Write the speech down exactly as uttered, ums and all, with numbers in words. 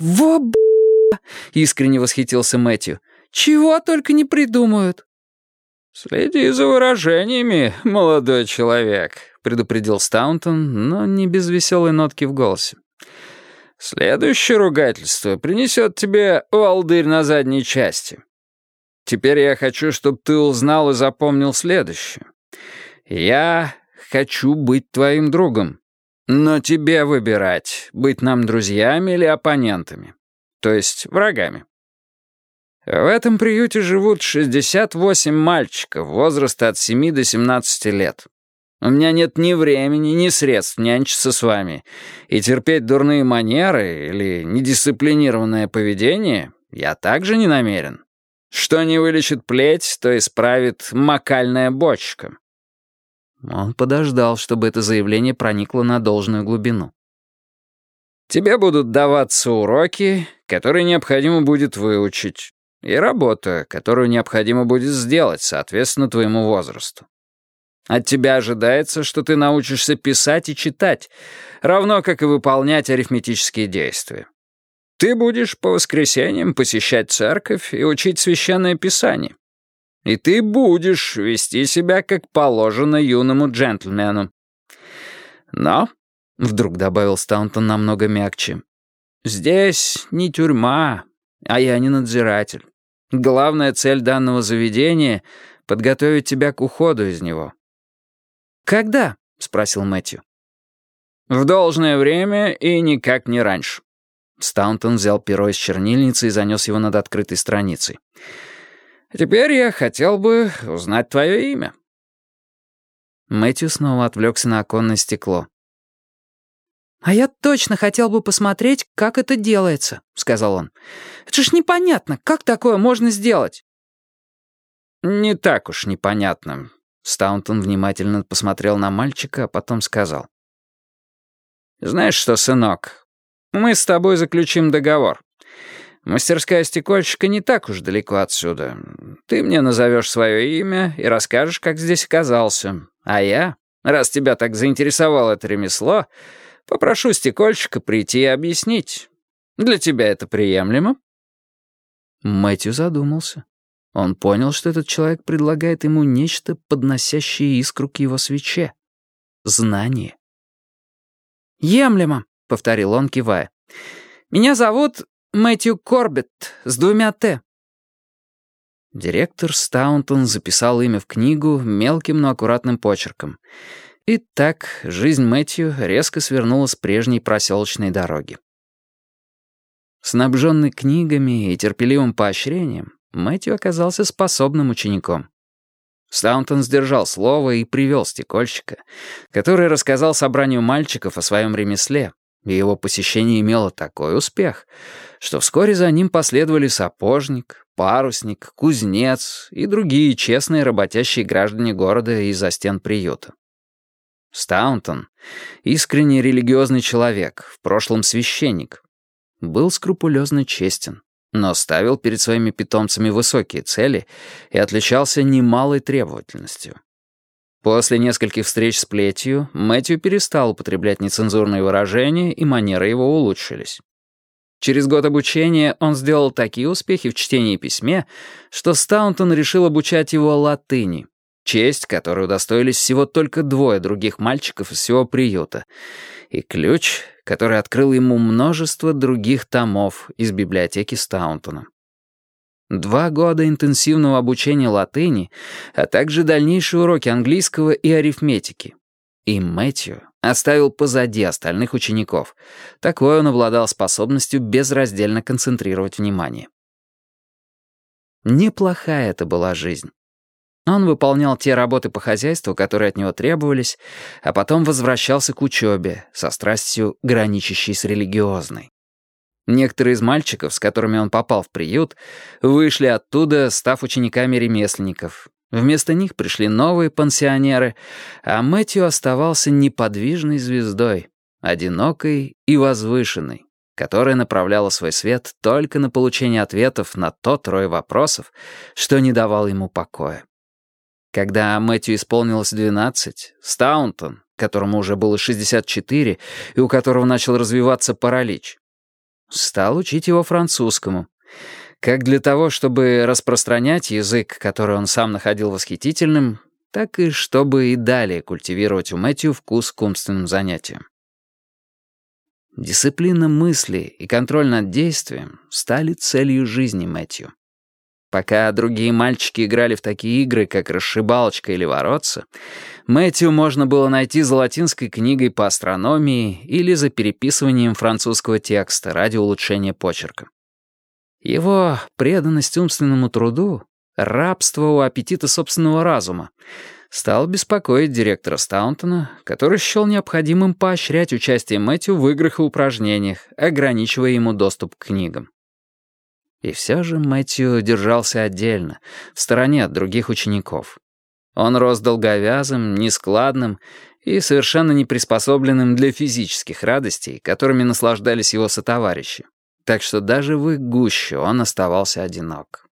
«Во б***!» — искренне восхитился Мэтью. «Чего только не придумают!» «Следи за выражениями, молодой человек», — предупредил Стаунтон, но не без веселой нотки в голосе. «Следующее ругательство принесет тебе волдырь на задней части. Теперь я хочу, чтобы ты узнал и запомнил следующее. Я хочу быть твоим другом, но тебе выбирать, быть нам друзьями или оппонентами, то есть врагами. В этом приюте живут шестьдесят восемь мальчиков возраста от семи до семнадцати лет. У меня нет ни времени, ни средств нянчиться с вами, и терпеть дурные манеры или недисциплинированное поведение я также не намерен. Что не вылечит плеть, то исправит макальная бочка». Он подождал, чтобы это заявление проникло на должную глубину. «Тебе будут даваться уроки, которые необходимо будет выучить, и работа, которую необходимо будет сделать, соответственно, твоему возрасту. От тебя ожидается, что ты научишься писать и читать, равно как и выполнять арифметические действия. Ты будешь по воскресеньям посещать церковь и учить священное писание. И ты будешь вести себя, как положено юному джентльмену. Но, — вдруг добавил Стаунтон намного мягче, — здесь не тюрьма, а я не надзиратель. Главная цель данного заведения — подготовить тебя к уходу из него». «Когда?» — спросил Мэтью. «В должное время и никак не раньше». Стаунтон взял перо из чернильницы и занес его над открытой страницей. «Теперь я хотел бы узнать твое имя». Мэтью снова отвлекся на оконное стекло. «А я точно хотел бы посмотреть, как это делается», — сказал он. «Это ж непонятно, как такое можно сделать?» «Не так уж непонятно». Стаунтон внимательно посмотрел на мальчика, а потом сказал. «Знаешь что, сынок, мы с тобой заключим договор. Мастерская стекольщика не так уж далеко отсюда. Ты мне назовешь свое имя и расскажешь, как здесь оказался. А я, раз тебя так заинтересовало это ремесло, попрошу стекольщика прийти и объяснить. Для тебя это приемлемо?» Мэтью задумался. Он понял, что этот человек предлагает ему нечто, подносящее искру к его свече. Знание. «Емлемо», — повторил он, кивая. «Меня зовут Мэтью Корбетт с двумя «Т». Директор Стаунтон записал имя в книгу мелким, но аккуратным почерком. И так жизнь Мэтью резко свернула с прежней проселочной дороги. Снабженный книгами и терпеливым поощрением, Мэтью оказался способным учеником. Стаунтон сдержал слово и привел стекольщика, который рассказал собранию мальчиков о своем ремесле, и его посещение имело такой успех, что вскоре за ним последовали сапожник, парусник, кузнец и другие честные работящие граждане города из-за стен приюта. Стаунтон, искренне религиозный человек, в прошлом священник, был скрупулезно честен, но ставил перед своими питомцами высокие цели и отличался немалой требовательностью. После нескольких встреч с плетью Мэтью перестал употреблять нецензурные выражения, и манеры его улучшились. Через год обучения он сделал такие успехи в чтении и письме, что Стаунтон решил обучать его латыни, честь, которой удостоились всего только двое других мальчиков из всего приюта, и ключ, который открыл ему множество других томов из библиотеки Стаунтона. Два года интенсивного обучения латыни, а также дальнейшие уроки английского и арифметики. И Мэтью оставил позади остальных учеников. Такой он обладал способностью безраздельно концентрировать внимание. Неплохая это была жизнь. Он выполнял те работы по хозяйству, которые от него требовались, а потом возвращался к учебе, со страстью, граничащей с религиозной. Некоторые из мальчиков, с которыми он попал в приют, вышли оттуда, став учениками ремесленников. Вместо них пришли новые пансионеры, а Мэтью оставался неподвижной звездой, одинокой и возвышенной, которая направляла свой свет только на получение ответов на тот рой вопросов, что не давал ему покоя. Когда Мэтью исполнилось двенадцать, Стаунтон, которому уже было шестьдесят четыре и у которого начал развиваться паралич, стал учить его французскому. Как для того, чтобы распространять язык, который он сам находил восхитительным, так и чтобы и далее культивировать у Мэтью вкус к умственным занятиям. Дисциплина мысли и контроль над действием стали целью жизни Мэтью. Пока другие мальчики играли в такие игры, как расшибалочка или воротца, Мэтью можно было найти за латинской книгой по астрономии или за переписыванием французского текста ради улучшения почерка. Его преданность умственному труду, рабство у аппетита собственного разума, стал беспокоить директора Стаунтона, который счел необходимым поощрять участие Мэтью в играх и упражнениях, ограничивая ему доступ к книгам. И все же Мэтью держался отдельно, в стороне от других учеников. Он рос долговязым, нескладным и совершенно неприспособленным для физических радостей, которыми наслаждались его сотоварищи. Так что даже в их гуще он оставался одинок.